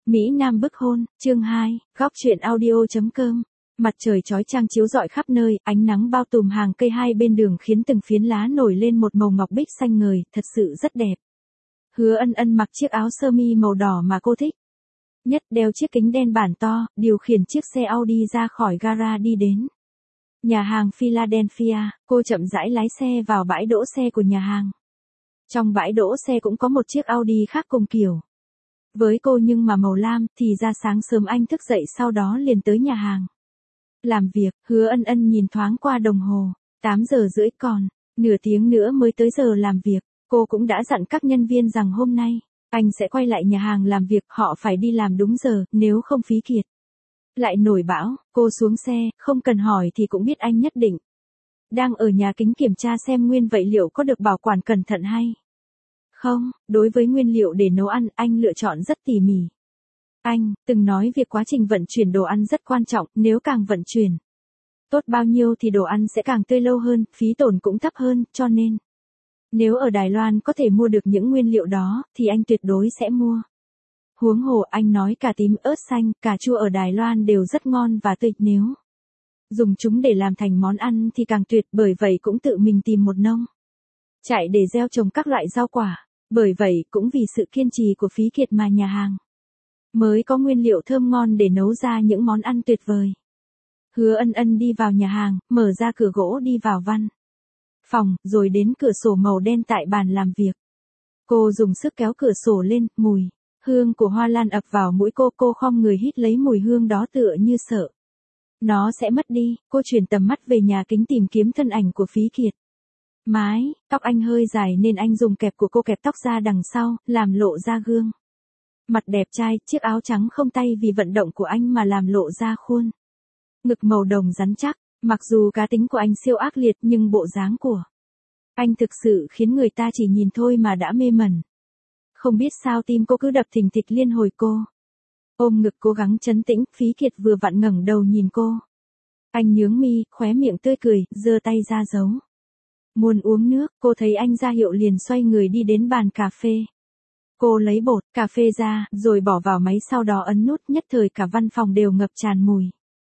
Mỹ Nam bức hôn, chương 2, góc truyện audio.com. Mặt trời chói chang chiếu rọi khắp nơi, ánh nắng bao trùm hàng cây hai bên đường khiến từng phiến lá nổi lên một màu ngọc bích xanh ngời, thật sự rất đẹp. Hứa Ân Ân mặc chiếc áo sơ mi màu đỏ mà cô thích nhất, đeo chiếc kính đen bản to, điều khiển chiếc xe Audi ra khỏi gara đi đến nhà hàng Philadelphia. Cô chậm rãi lái xe vào bãi đỗ xe của nhà hàng. Trong bãi đỗ xe cũng có một chiếc Audi khác cùng kiểu với cô nhưng mà màu lam. Thì ra sáng sớm anh thức dậy sau đó liền tới nhà hàng làm việc. Hứa Ân Ân nhìn thoáng qua đồng hồ, 8 giờ rưỡi, còn nửa tiếng nữa mới tới giờ làm việc. Cô cũng đã dặn các nhân viên rằng hôm nay anh sẽ quay lại nhà hàng làm việc, họ phải đi làm đúng giờ, nếu không Phí Kiệt lại nổi bão. Cô xuống xe, không cần hỏi thì cũng biết anh nhất định đang ở nhà kính kiểm tra xem nguyên vật liệu có được bảo quản cẩn thận hay không. Đối với nguyên liệu để nấu ăn, anh lựa chọn rất tỉ mỉ. Anh từng nói việc quá trình vận chuyển đồ ăn rất quan trọng, nếu càng vận chuyển tốt bao nhiêu thì đồ ăn sẽ càng tươi lâu hơn, phí tổn cũng thấp hơn, cho nên nếu ở Đài Loan có thể mua được những nguyên liệu đó thì anh tuyệt đối sẽ mua. Huống hồ anh nói cà tím, ớt xanh, cà chua ở Đài Loan đều rất ngon và tươi, nếu dùng chúng để làm thành món ăn thì càng tuyệt, bởi vậy cũng tự mình tìm một nông trại để gieo trồng các loại rau quả. Bởi vậy cũng vì sự kiên trì của Phí Kiệt mà nhà hàng mới có nguyên liệu thơm ngon để nấu ra những món ăn tuyệt vời. Hứa Ân Ân đi vào nhà hàng, mở ra cửa gỗ đi vào văn phòng, rồi đến cửa sổ màu đen tại bàn làm việc. Cô dùng sức kéo cửa sổ lên, mùi hương của hoa lan ập vào mũi cô khom người hít lấy mùi hương đó tựa như sợ nó sẽ mất đi. Cô chuyển tầm mắt về nhà kính tìm kiếm thân ảnh của Phí Kiệt. Mái tóc anh hơi dài nên anh dùng kẹp của cô kẹp tóc ra đằng sau, làm lộ ra gương mặt đẹp trai. Chiếc áo trắng không tay vì vận động của anh mà làm lộ ra khuôn ngực màu đồng rắn chắc. Mặc dù cá tính của anh siêu ác liệt nhưng bộ dáng của anh thực sự khiến người ta chỉ nhìn thôi mà đã mê mẩn. Không biết sao tim cô cứ đập thình thịch liên hồi. Cô ôm ngực cố gắng trấn tĩnh. Phí Kiệt vừa vặn ngẩng đầu nhìn cô. Anh nhướng mi, khóe miệng tươi cười, giơ tay ra dấu muốn uống nước. Cô thấy anh ra hiệu liền xoay người đi đến bàn cà phê. Cô lấy bột cà phê ra, rồi bỏ vào máy, sau đó ấn nút, nhất thời cả văn phòng đều ngập tràn mùi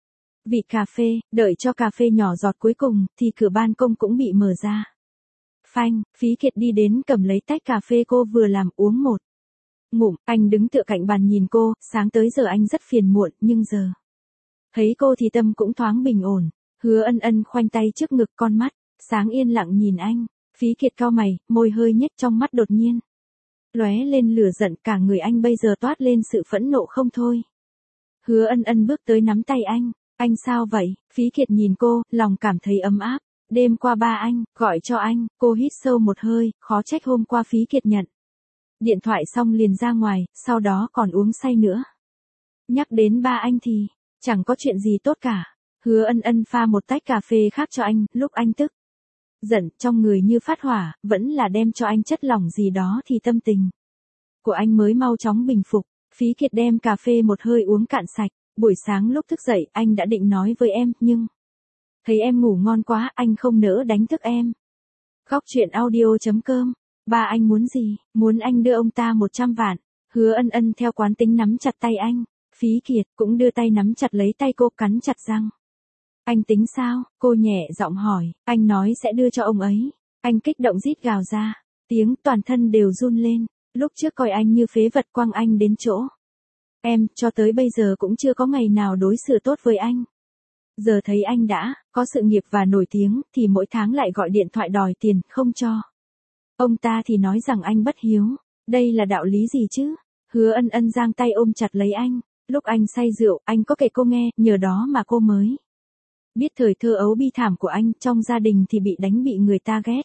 vị cà phê. Đợi cho cà phê nhỏ giọt cuối cùng, thì cửa ban công cũng bị mở ra. Phanh, Phí Kiệt đi đến cầm lấy tách cà phê cô vừa làm, uống một ngụm. Anh đứng tựa cạnh bàn nhìn cô, sáng tới giờ anh rất phiền muộn, nhưng giờ thấy cô thì tâm cũng thoáng bình ổn. Hứa Ân Ân khoanh tay trước ngực, con mắt sáng yên lặng nhìn anh. Phí Kiệt cau mày, môi hơi nhếch, trong mắt đột nhiên lóe lên lửa giận, cả người anh bây giờ toát lên sự phẫn nộ không thôi. Hứa Ân Ân bước tới nắm tay anh. Anh sao vậy? Phí Kiệt nhìn cô, lòng cảm thấy ấm áp. Đêm qua ba anh gọi cho anh. Cô hít sâu một hơi, khó trách hôm qua Phí Kiệt nhận điện thoại xong liền ra ngoài, sau đó còn uống say nữa. Nhắc đến ba anh thì chẳng có chuyện gì tốt cả. Hứa Ân Ân pha một tách cà phê khác cho anh. Lúc anh tức giận, trong người như phát hỏa, vẫn là đem cho anh chất lỏng gì đó thì tâm tình của anh mới mau chóng bình phục. Phí Kiệt đem cà phê một hơi uống cạn sạch. Buổi sáng lúc thức dậy, anh đã định nói với em, nhưng thấy em ngủ ngon quá, anh không nỡ đánh thức em. Góc truyện audio.com. Ba anh muốn gì? Muốn anh đưa ông ta 100 vạn. Hứa Ân Ân theo quán tính nắm chặt tay anh. Phí Kiệt cũng đưa tay nắm chặt lấy tay cô, cắn chặt răng. Anh tính sao? Cô nhẹ giọng hỏi. Anh nói sẽ đưa cho ông ấy. Anh kích động rít gào ra. Tiếng toàn thân đều run lên. Lúc trước coi anh như phế vật, quăng anh đến chỗ em, cho tới bây giờ cũng chưa có ngày nào đối xử tốt với anh. Giờ thấy anh đã có sự nghiệp và nổi tiếng, thì mỗi tháng lại gọi điện thoại đòi tiền, không cho ông ta thì nói rằng anh bất hiếu. Đây là đạo lý gì chứ? Hứa Ân Ân giang tay ôm chặt lấy anh. Lúc anh say rượu, anh có kể cô nghe, nhờ đó mà cô mới biết thời thơ ấu bi thảm của anh. Trong gia đình thì bị đánh, bị người ta ghét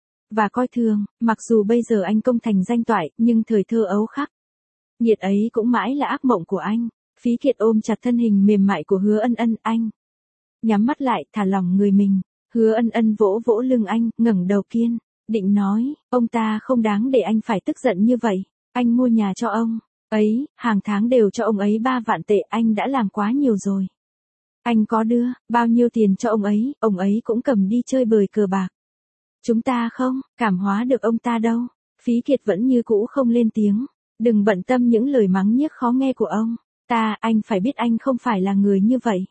và coi thường. Mặc dù bây giờ anh công thành danh toại, nhưng thời thơ ấu khắc nghiệt ấy cũng mãi là ác mộng của anh. Phí Kiệt ôm chặt thân hình mềm mại của Hứa Ân Ân. Anh nhắm mắt lại, thả lỏng người mình. Hứa Ân Ân vỗ vỗ lưng anh, ngẩng đầu kiên định nói, ông ta không đáng để anh phải tức giận như vậy. Anh mua nhà cho ông ấy, hàng tháng đều cho ông ấy 3 vạn tệ, anh đã làm quá nhiều rồi. Anh có đưa bao nhiêu tiền cho ông ấy cũng cầm đi chơi bời cờ bạc. Chúng ta không cảm hóa được ông ta đâu. Phí Kiệt vẫn như cũ không lên tiếng. Đừng bận tâm những lời mắng nhiếc khó nghe của ông. Anh phải biết anh không phải là người như vậy.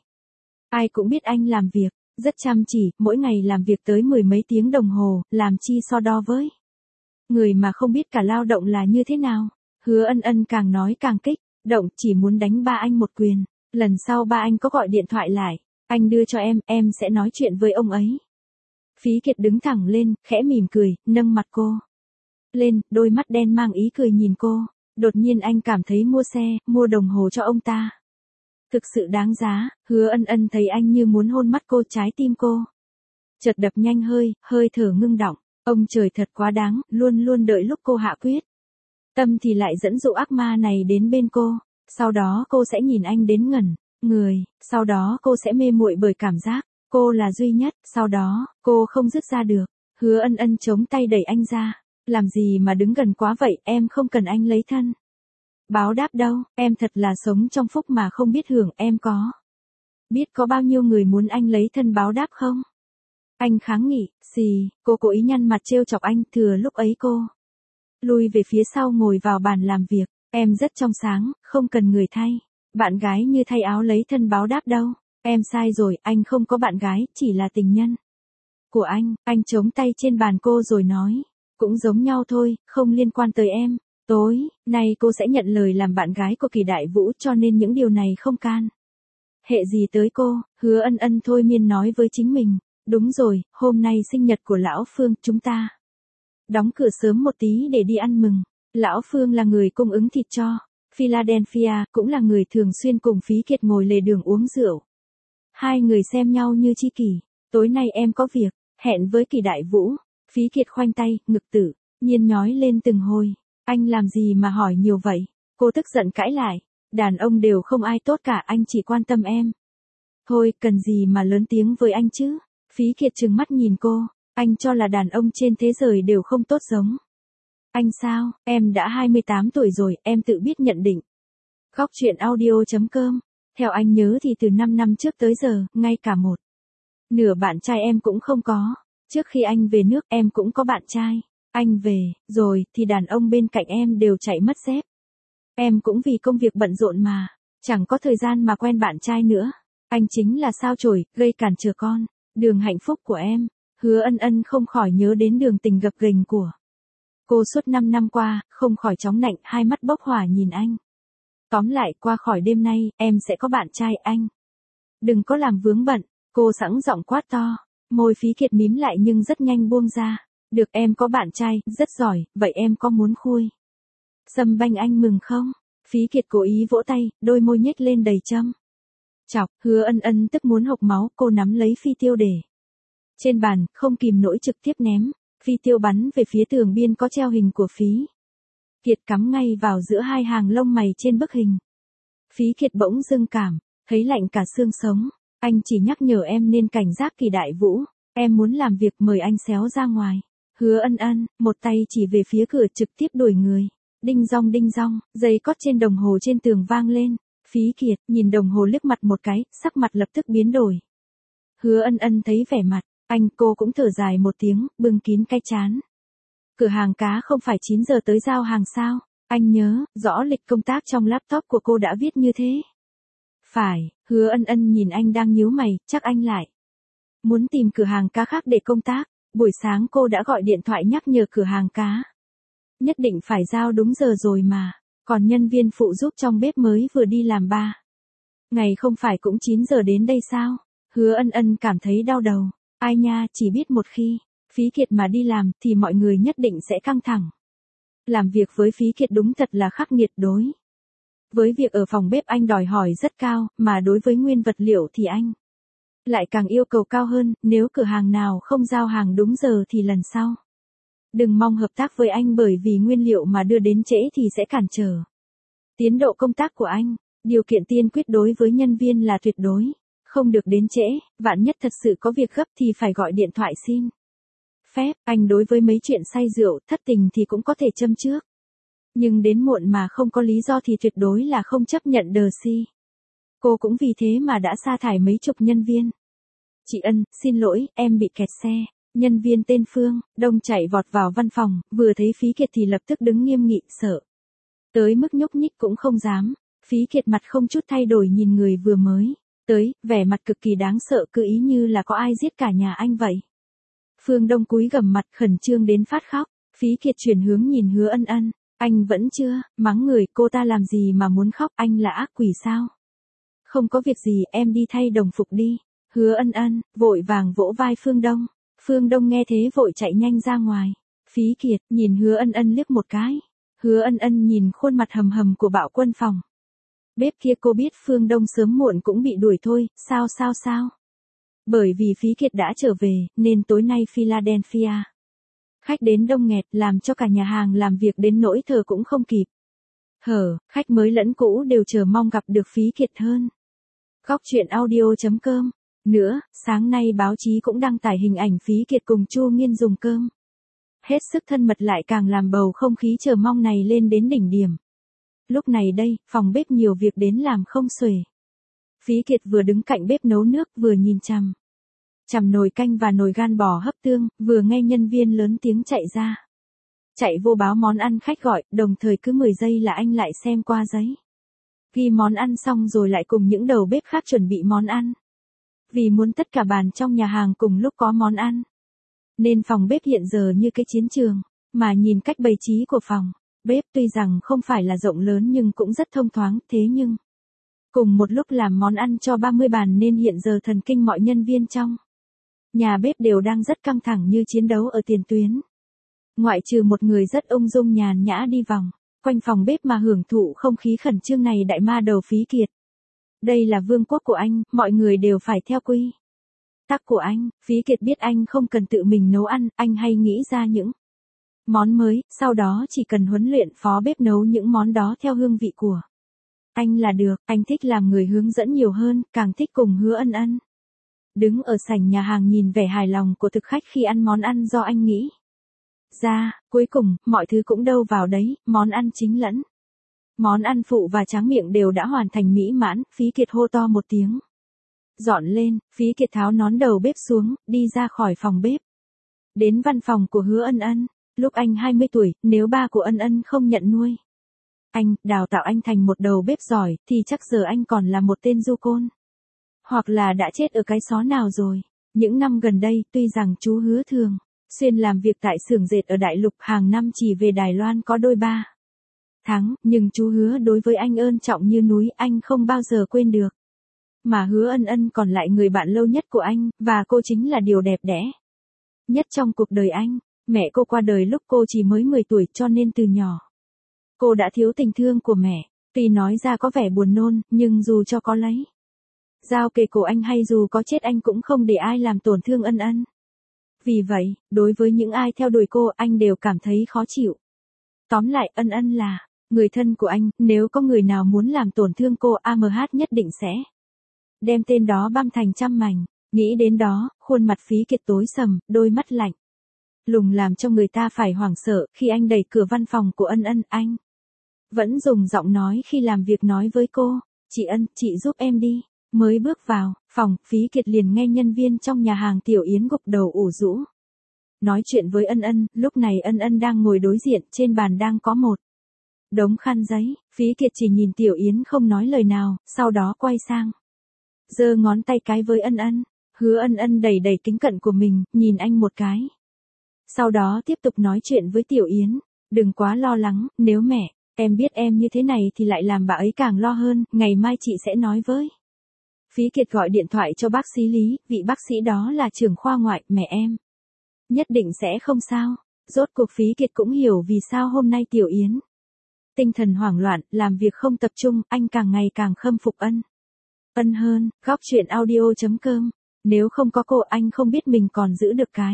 Ai cũng biết anh làm việc, rất chăm chỉ, mỗi ngày làm việc tới 10 mấy tiếng đồng hồ, làm chi so đo với người mà không biết cả lao động là như thế nào. Hứa Ân Ân càng nói càng kích động, chỉ muốn đánh ba anh một quyền. Lần sau ba anh có gọi điện thoại lại, anh đưa cho em sẽ nói chuyện với ông ấy. Phí Kiệt đứng thẳng lên, khẽ mỉm cười, nâng mặt cô lên, đôi mắt đen mang ý cười nhìn cô. Đột nhiên anh cảm thấy mua xe, mua đồng hồ cho ông ta thực sự đáng giá. Hứa Ân Ân thấy anh như muốn hôn mắt cô, trái tim cô chợt đập nhanh, hơi thở ngưng đọng. Ông trời thật quá đáng, luôn luôn đợi lúc cô hạ quyết tâm thì lại dẫn dụ ác ma này đến bên cô. Sau đó cô sẽ nhìn anh đến ngẩn người, sau đó cô sẽ mê muội bởi cảm giác cô là duy nhất, sau đó cô không dứt ra được. Hứa Ân Ân chống tay đẩy anh ra. Làm gì mà đứng gần quá vậy, em không cần anh lấy thân báo đáp đâu, em thật là sống trong phúc mà không biết hưởng. Em có biết có bao nhiêu người muốn anh lấy thân báo đáp không? Anh kháng nghị, cô cố ý nhăn mặt trêu chọc anh. Thừa lúc ấy cô lui về phía sau ngồi vào bàn làm việc. Em rất trong sáng, không cần người thay bạn gái như thay áo lấy thân báo đáp đâu. Em sai rồi, anh không có bạn gái, chỉ là tình nhân của anh. Anh chống tay trên bàn cô rồi nói, cũng giống nhau thôi, không liên quan tới em. Tối nay cô sẽ nhận lời làm bạn gái của Kỳ Đại Vũ, cho nên những điều này không can hệ gì tới cô. Hứa Ân Ân thôi miên nói với chính mình. Đúng rồi, hôm nay sinh nhật của Lão Phương, chúng ta đóng cửa sớm một tí để đi ăn mừng. Lão Phương là người cung ứng thịt cho Philadelphia, cũng là người thường xuyên cùng Phí Kiệt ngồi lề đường uống rượu. Hai người xem nhau như tri kỷ. Tối nay em có việc, hẹn với Kỳ Đại Vũ. Phí Kiệt khoanh tay, ngực tự nhiên nhói lên từng hồi. Anh làm gì mà hỏi nhiều vậy? Cô tức giận cãi lại. Đàn ông đều không ai tốt cả, anh chỉ quan tâm em thôi, cần gì mà lớn tiếng với anh chứ? Phí Kiệt trừng mắt nhìn cô. Anh cho là đàn ông trên thế giới đều không tốt giống anh sao? Em đã 28 tuổi rồi, em tự biết nhận định. Góc truyện audio.com. Theo anh nhớ thì từ 5 năm trước tới giờ, ngay cả một nửa bạn trai em cũng không có. Trước khi anh về nước, em cũng có bạn trai. Anh về rồi thì đàn ông bên cạnh em đều chạy mất dép. Em cũng vì công việc bận rộn mà chẳng có thời gian mà quen bạn trai nữa. Anh chính là sao chổi, gây cản trở con đường hạnh phúc của em. Hứa Ân Ân không khỏi nhớ đến đường tình gập ghềnh của cô suốt 5 năm qua, không khỏi chóng nạnh, hai mắt bốc hỏa nhìn anh. Tóm lại, qua khỏi đêm nay, em sẽ có bạn trai anh. Đừng có làm vướng bận. Cô sẵn giọng quát to. Môi Phí Kiệt mím lại nhưng rất nhanh buông ra. Được, em có bạn trai, rất giỏi, vậy em có muốn khui sâm banh anh mừng không? Phí Kiệt cố ý vỗ tay, đôi môi nhếch lên đầy châm chọc. Hứa Ân Ân tức muốn hộc máu, cô nắm lấy phi tiêu để trên bàn, không kìm nổi trực tiếp ném. Phi tiêu bắn về phía tường biên có treo hình của Phí Kiệt, cắm ngay vào giữa hai hàng lông mày trên bức hình. Phí Kiệt bỗng dưng cảm thấy lạnh cả xương sống. Anh chỉ nhắc nhở em nên cảnh giác Kỳ Đại Vũ. Em muốn làm việc, mời anh xéo ra ngoài. Hứa Ân Ân, một tay chỉ về phía cửa, trực tiếp đuổi người. Đinh dong, giây cót trên đồng hồ trên tường vang lên. Phí Kiệt nhìn đồng hồ liếc mặt một cái, sắc mặt lập tức biến đổi. Hứa Ân Ân thấy vẻ mặt cô cũng thở dài một tiếng, bưng kín cái trán. Cửa hàng cá không phải 9 giờ tới giao hàng sao? Anh nhớ rõ lịch công tác trong laptop của cô đã viết như thế. Phải. Hứa Ân Ân nhìn anh đang nhíu mày, chắc anh lại muốn tìm cửa hàng cá khác để công tác. Buổi sáng cô đã gọi điện thoại nhắc nhở cửa hàng cá nhất định phải giao đúng giờ rồi mà. Còn nhân viên phụ giúp trong bếp mới vừa đi làm 3 ngày không phải cũng 9 giờ đến đây sao? Hứa Ân Ân cảm thấy đau đầu. Ai nha, chỉ biết một khi Phí Kiệt mà đi làm thì mọi người nhất định sẽ căng thẳng. Làm việc với Phí Kiệt đúng thật là khắc nghiệt. Đối với việc ở phòng bếp anh đòi hỏi rất cao, mà đối với nguyên vật liệu thì anh lại càng yêu cầu cao hơn. Nếu cửa hàng nào không giao hàng đúng giờ thì lần sau đừng mong hợp tác với anh, bởi vì nguyên liệu mà đưa đến trễ thì sẽ cản trở tiến độ công tác của anh. Điều kiện tiên quyết đối với nhân viên là tuyệt đối không được đến trễ, vạn nhất thật sự có việc gấp thì phải gọi điện thoại xin phép. Anh đối với mấy chuyện say rượu, thất tình thì cũng có thể châm trước. Nhưng đến muộn mà không có lý do thì tuyệt đối là không chấp nhận đờ si. Cô cũng vì thế mà đã sa thải mấy chục nhân viên. Chị Ân, xin lỗi, em bị kẹt xe. Nhân viên tên Phương Đông chạy vọt vào văn phòng, vừa thấy Phí Kiệt thì lập tức đứng nghiêm nghị, sợ tới mức nhúc nhích cũng không dám. Phí Kiệt mặt không chút thay đổi nhìn người vừa mới tới, vẻ mặt cực kỳ đáng sợ, cứ ý như là có ai giết cả nhà anh vậy. Phương Đông cúi gằm mặt khẩn trương đến phát khóc. Phí Kiệt chuyển hướng nhìn Hứa Ân Ân, anh vẫn chưa, mắng người, cô ta làm gì mà muốn khóc, anh là ác quỷ sao? Không có việc gì, em đi thay đồng phục đi. Hứa Ân Ân vội vàng vỗ vai Phương Đông. Phương Đông nghe thế vội chạy nhanh ra ngoài. Phí Kiệt nhìn Hứa Ân Ân liếc một cái. Hứa Ân Ân nhìn khuôn mặt hầm hầm của Bạo Quân phòng bếp kia, cô biết Phương Đông sớm muộn cũng bị đuổi thôi, sao? Bởi vì Phí Kiệt đã trở về, nên tối nay Philadelphia khách đến đông nghẹt, làm cho cả nhà hàng làm việc đến nỗi thở cũng không kịp. Khách mới lẫn cũ đều chờ mong gặp được Phí Kiệt hơn. Góc truyện audio.com. Nữa, sáng nay báo chí cũng đăng tải hình ảnh Phí Kiệt cùng Chu Nghiên dùng cơm. Hết sức thân mật lại càng làm bầu không khí chờ mong này lên đến đỉnh điểm. Lúc này đây, phòng bếp nhiều việc đến làm không xuể. Phí Kiệt vừa đứng cạnh bếp nấu nước vừa nhìn chằm nồi canh và nồi gan bò hấp tương, vừa nghe nhân viên lớn tiếng chạy ra. Chạy vô báo món ăn khách gọi, đồng thời cứ 10 giây là anh lại xem qua giấy. Ghi món ăn xong rồi lại cùng những đầu bếp khác chuẩn bị món ăn. Vì muốn tất cả bàn trong nhà hàng cùng lúc có món ăn, nên phòng bếp hiện giờ như cái chiến trường, mà nhìn cách bày trí của phòng bếp tuy rằng không phải là rộng lớn nhưng cũng rất thông thoáng, thế nhưng cùng một lúc làm món ăn cho 30 bàn nên hiện giờ thần kinh mọi nhân viên trong nhà bếp đều đang rất căng thẳng như chiến đấu ở tiền tuyến. Ngoại trừ một người rất ung dung nhàn nhã đi vòng quanh phòng bếp mà hưởng thụ không khí khẩn trương này, đại ma đầu Phí Kiệt. Đây là vương quốc của anh, mọi người đều phải theo quy tắc của anh. Phí Kiệt biết anh không cần tự mình nấu ăn, anh hay nghĩ ra những món mới, sau đó chỉ cần huấn luyện phó bếp nấu những món đó theo hương vị của anh là được. Anh thích làm người hướng dẫn nhiều hơn, càng thích cùng Hứa Ân Ân đứng ở sảnh nhà hàng nhìn vẻ hài lòng của thực khách khi ăn món ăn do anh nghĩ ra. Cuối cùng, mọi thứ cũng đâu vào đấy, món ăn chính lẫn món ăn phụ và tráng miệng đều đã hoàn thành mỹ mãn. Phí Kiệt hô to một tiếng. Dọn lên. Phí Kiệt tháo nón đầu bếp xuống, đi ra khỏi phòng bếp. Đến văn phòng của Hứa Ân Ân. Lúc anh 20 tuổi, nếu ba của Ân Ân không nhận nuôi anh, đào tạo anh thành một đầu bếp giỏi, thì chắc giờ anh còn là một tên du côn. Hoặc là đã chết ở cái xó nào rồi. Những năm gần đây, tuy rằng chú Hứa thường xuyên làm việc tại xưởng dệt ở Đại Lục, hàng năm chỉ về Đài Loan có đôi 3 tháng, nhưng chú Hứa đối với anh ơn trọng như núi, anh không bao giờ quên được. Mà Hứa Ân Ân còn lại người bạn lâu nhất của anh, và cô chính là điều đẹp đẽ nhất trong cuộc đời anh. Mẹ cô qua đời lúc cô chỉ mới 10 tuổi, cho nên từ nhỏ cô đã thiếu tình thương của mẹ. Tuy nói ra có vẻ buồn nôn, nhưng dù cho có lấy dao kề cổ anh hay dù có chết anh cũng không để ai làm tổn thương Ân Ân. Vì vậy, đối với những ai theo đuổi cô, anh đều cảm thấy khó chịu. Tóm lại, Ân Ân là người thân của anh, nếu có người nào muốn làm tổn thương cô, AMH nhất định sẽ đem tên đó băm thành trăm mảnh. Nghĩ đến đó, khuôn mặt Phí Kiệt tối sầm, đôi mắt lạnh lùng làm cho người ta phải hoảng sợ. Khi anh đẩy cửa văn phòng của Ân Ân, anh vẫn dùng giọng nói khi làm việc nói với cô. Chị Ân, chị giúp em đi. Mới bước vào phòng, Phí Kiệt liền nghe nhân viên trong nhà hàng Tiểu Yến gục đầu ủ rũ nói chuyện với Ân Ân. Lúc này Ân Ân đang ngồi đối diện, trên bàn đang có một đống khăn giấy. Phí Kiệt chỉ nhìn Tiểu Yến không nói lời nào, sau đó quay sang giơ ngón tay cái với Ân Ân. Hứa Ân Ân đẩy đẩy kính cận của mình, nhìn anh một cái. Sau đó tiếp tục nói chuyện với Tiểu Yến. Đừng quá lo lắng, nếu mẹ em biết em như thế này thì lại làm bà ấy càng lo hơn, ngày mai chị sẽ nói với. Phí Kiệt gọi điện thoại cho bác sĩ Lý, vị bác sĩ đó là trưởng khoa ngoại, mẹ em nhất định sẽ không sao. Rốt cuộc Phí Kiệt cũng hiểu vì sao hôm nay Tiểu Yến tinh thần hoảng loạn, làm việc không tập trung, anh càng ngày càng khâm phục Ân Ân hơn. Góc truyện audio.com. Nếu không có cô, anh không biết mình còn giữ được cái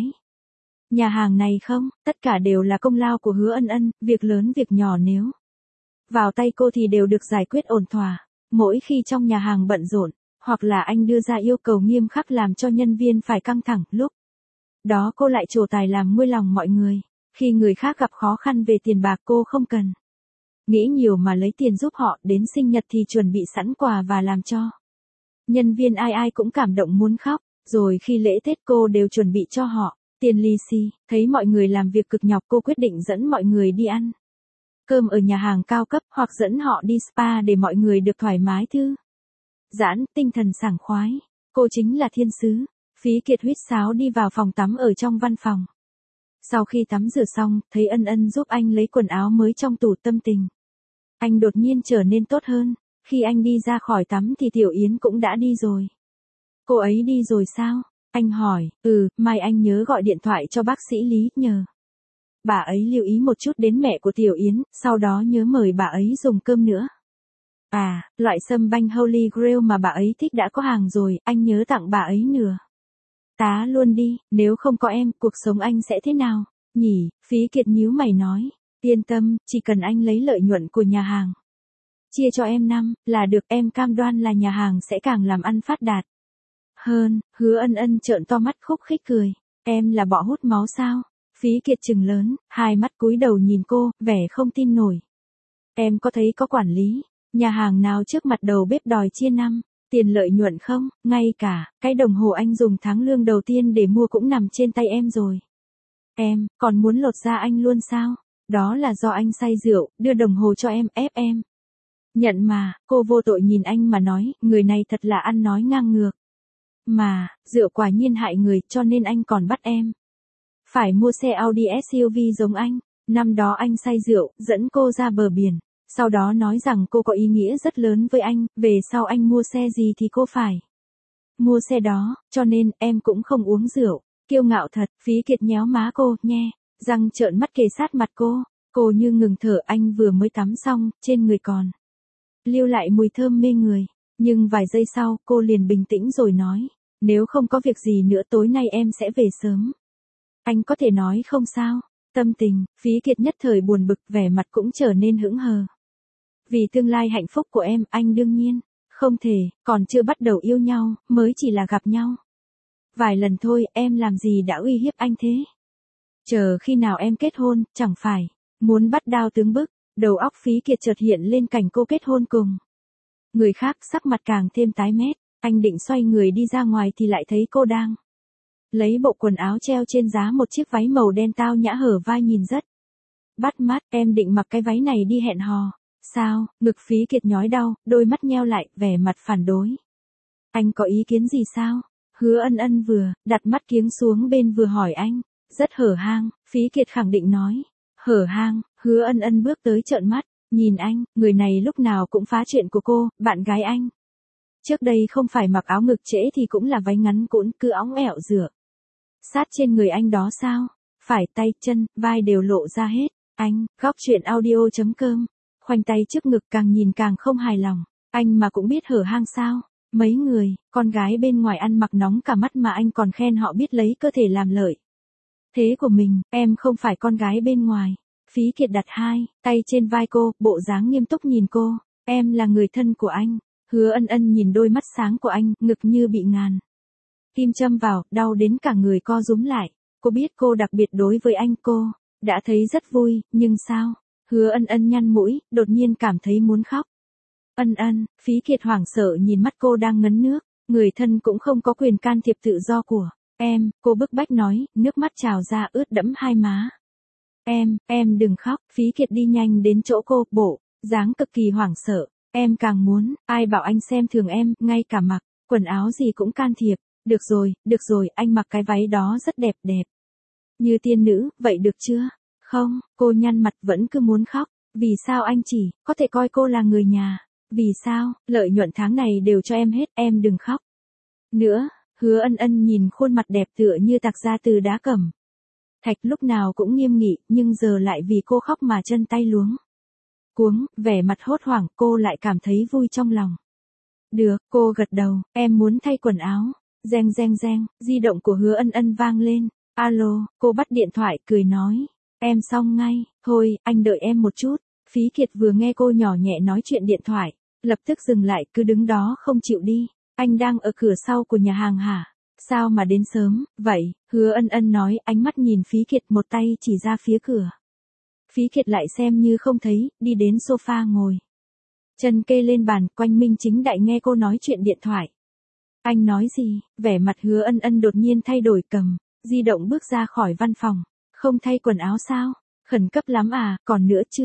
nhà hàng này không. Tất cả đều là công lao của Hứa Ân Ân, việc lớn việc nhỏ nếu vào tay cô thì đều được giải quyết ổn thỏa. Mỗi khi trong nhà hàng bận rộn, hoặc là anh đưa ra yêu cầu nghiêm khắc làm cho nhân viên phải căng thẳng, lúc đó cô lại trổ tài làm nguôi lòng mọi người. Khi người khác gặp khó khăn về tiền bạc, cô không cần nghĩ nhiều mà lấy tiền giúp họ, đến sinh nhật thì chuẩn bị sẵn quà và làm cho nhân viên ai ai cũng cảm động muốn khóc. Rồi khi lễ Tết cô đều chuẩn bị cho họ tiền lì xì. Thấy mọi người làm việc cực nhọc, cô quyết định dẫn mọi người đi ăn cơm ở nhà hàng cao cấp hoặc dẫn họ đi spa để mọi người được thoải mái thư giãn, tinh thần sảng khoái. Cô chính là thiên sứ. Phí Kiệt huýt sáo đi vào phòng tắm ở trong văn phòng. Sau khi tắm rửa xong, thấy Ân Ân giúp anh lấy quần áo mới trong tủ, tâm tình anh đột nhiên trở nên tốt hơn. Khi anh đi ra khỏi tắm thì Tiểu Yến cũng đã đi rồi. Cô ấy đi rồi sao? Anh hỏi, mai anh nhớ gọi điện thoại cho bác sĩ Lý, nhờ bà ấy lưu ý một chút đến mẹ của Tiểu Yến, sau đó nhớ mời bà ấy dùng cơm nữa. À, loại sâm banh Holy Grail mà bà ấy thích đã có hàng rồi, anh nhớ tặng bà ấy nửa tá luôn đi, nếu không có em, cuộc sống anh sẽ thế nào, nhỉ? Phí Kiệt nhíu mày nói, yên tâm, chỉ cần anh lấy lợi nhuận của nhà hàng chia cho em là được, em cam đoan là nhà hàng sẽ càng làm ăn phát đạt hơn. Hứa Ân Ân trợn to mắt khúc khích cười, em là bọ hút máu sao? Phí Kiệt trừng lớn, hai mắt cúi đầu nhìn cô, vẻ không tin nổi. Em có thấy có quản lý nhà hàng nào trước mặt đầu bếp đòi chia tiền lợi nhuận không? Ngay cả cái đồng hồ anh dùng tháng lương đầu tiên để mua cũng nằm trên tay em rồi. Em còn muốn lột da anh luôn sao? Đó là do anh say rượu, đưa đồng hồ cho em, ép em nhận mà. Cô vô tội nhìn anh mà nói, người này thật là ăn nói ngang ngược. Mà, rượu quả nhiên hại người, cho nên anh còn bắt em phải mua xe Audi SUV giống anh. Năm đó anh say rượu, dẫn cô ra bờ biển, sau đó nói rằng cô có ý nghĩa rất lớn với anh, về sau anh mua xe gì thì cô phải mua xe đó, cho nên em cũng không uống rượu. Kiêu ngạo thật. Phí Kiệt nhéo má cô, nhe răng trợn mắt kề sát mặt cô như ngừng thở. Anh vừa mới tắm xong, trên người còn lưu lại mùi thơm mê người, nhưng vài giây sau, cô liền bình tĩnh rồi nói, nếu không có việc gì nữa tối nay em sẽ về sớm. Anh có thể nói không sao? Tâm tình, Phí Kiệt nhất thời buồn bực, vẻ mặt cũng trở nên hững hờ. Vì tương lai hạnh phúc của em, anh đương nhiên không thể, còn chưa bắt đầu yêu nhau, mới chỉ là gặp nhau vài lần thôi, em làm gì đã uy hiếp anh thế? Chờ khi nào em kết hôn, chẳng phải muốn bắt đao tướng bức. Đầu óc Phí Kiệt chợt hiện lên cảnh cô kết hôn cùng người khác, sắc mặt càng thêm tái mét. Anh định xoay người đi ra ngoài thì lại thấy cô đang lấy bộ quần áo treo trên giá một chiếc váy màu đen tao nhã hở vai nhìn rất bắt mắt. Em định mặc cái váy này đi hẹn hò sao? Ngực Phí Kiệt nhói đau, đôi mắt nheo lại, vẻ mặt phản đối. Anh có ý kiến gì sao? Hứa Ân Ân vừa đặt mắt kiếng xuống bên vừa hỏi anh. Rất hở hang. Phí Kiệt khẳng định nói. Hở hang? Hứa Ân Ân bước tới trợn mắt nhìn anh, người này lúc nào cũng phá chuyện của cô, bạn gái anh trước đây không phải mặc áo ngực trễ thì cũng là váy ngắn cũn, cứ óng ẹo rửa sát trên người anh đó sao? Phải, tay, chân, vai đều lộ ra hết. Anh, góc chuyện audio.com, khoanh tay trước ngực càng nhìn càng không hài lòng. Anh mà cũng biết hở hang sao? Mấy người, con gái bên ngoài ăn mặc nóng cả mắt mà anh còn khen họ biết lấy cơ thể làm lợi thế của mình. Em không phải con gái bên ngoài. Phí Kiệt đặt hai tay trên vai cô, bộ dáng nghiêm túc nhìn cô. Em là người thân của anh. Hứa Ân Ân nhìn đôi mắt sáng của anh, ngực như bị ngàn kim châm vào, đau đến cả người co rúm lại. Cô biết cô đặc biệt đối với anh, cô đã thấy rất vui, nhưng sao? Hứa Ân Ân nhăn mũi, đột nhiên cảm thấy muốn khóc. Ân Ân, Phí Kiệt hoảng sợ nhìn mắt cô đang ngấn nước. Người thân cũng không có quyền can thiệp tự do của em, cô bức bách nói, nước mắt trào ra ướt đẫm hai má. Em đừng khóc. Phí Kiệt đi nhanh đến chỗ cô, bộ dáng cực kỳ hoảng sợ. Em càng muốn, ai bảo anh xem thường em, ngay cả mặc quần áo gì cũng can thiệp. Được rồi, anh mặc cái váy đó rất đẹp như tiên nữ, vậy được chưa? Không, cô nhăn mặt vẫn cứ muốn khóc. Vì sao anh chỉ có thể coi cô là người nhà? Vì sao, lợi nhuận tháng này đều cho em hết, em đừng khóc nữa. Hứa Ân Ân nhìn khuôn mặt đẹp tựa như tạc ra từ đá cẩm thạch, lúc nào cũng nghiêm nghị, nhưng giờ lại vì cô khóc mà chân tay luống cuống, vẻ mặt hốt hoảng. Cô lại cảm thấy vui trong lòng. Được, cô gật đầu. Em muốn thay quần áo. Reng, di động của Hứa Ân Ân vang lên. Alo, cô bắt điện thoại, cười nói. Em xong ngay, thôi, anh đợi em một chút. Phí Kiệt vừa nghe cô nhỏ nhẹ nói chuyện điện thoại, lập tức dừng lại, cứ đứng đó không chịu đi. Anh đang ở cửa sau của nhà hàng hả? Sao mà đến sớm, vậy? Hứa Ân Ân nói, ánh mắt nhìn Phí Kiệt, một tay chỉ ra phía cửa. Phí Kiệt lại xem như không thấy, đi đến sofa ngồi chân kê lên bàn, quanh minh chính đại nghe cô nói chuyện điện thoại. Anh nói gì? Vẻ mặt Hứa Ân Ân đột nhiên thay đổi, cầm di động bước ra khỏi văn phòng. Không thay quần áo sao? Khẩn cấp lắm à, còn nữa chưa?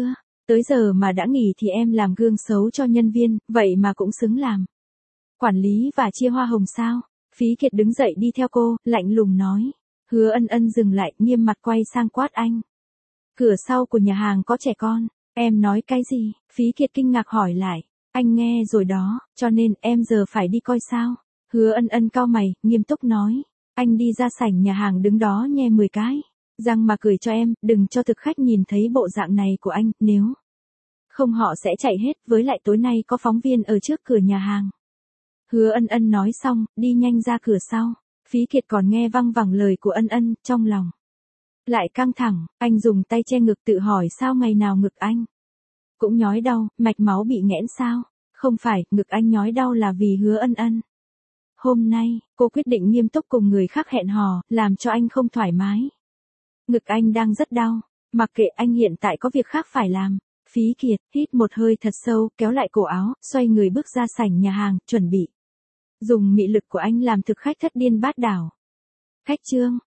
Tới giờ mà đã nghỉ thì em làm gương xấu cho nhân viên, vậy mà cũng xứng làm quản lý và chia hoa hồng sao? Phí Kiệt đứng dậy đi theo cô, lạnh lùng nói. Hứa Ân Ân dừng lại, nghiêm mặt quay sang quát anh. Cửa sau của nhà hàng có trẻ con. Em nói cái gì? Phí Kiệt kinh ngạc hỏi lại. Anh nghe rồi đó, cho nên em giờ phải đi coi sao? Hứa Ân Ân cau mày, nghiêm túc nói. Anh đi ra sảnh nhà hàng đứng đó nhe 10 cái. Răng mà cười cho em, đừng cho thực khách nhìn thấy bộ dạng này của anh, nếu không họ sẽ chạy hết, với lại tối nay có phóng viên ở trước cửa nhà hàng. Hứa Ân Ân nói xong, đi nhanh ra cửa sau. Phí Kiệt còn nghe văng vẳng lời của Ân Ân, trong lòng lại căng thẳng, anh dùng tay che ngực tự hỏi sao ngày nào ngực anh cũng nhói đau, mạch máu bị nghẽn sao? Không phải, ngực anh nhói đau là vì Hứa Ân Ân. Hôm nay, cô quyết định nghiêm túc cùng người khác hẹn hò, làm cho anh không thoải mái. Ngực anh đang rất đau, mặc kệ anh hiện tại có việc khác phải làm. Phí Kiệt, hít một hơi thật sâu, kéo lại cổ áo, xoay người bước ra sảnh nhà hàng, chuẩn bị dùng mị lực của anh làm thực khách thất điên bát đảo. Khách trương.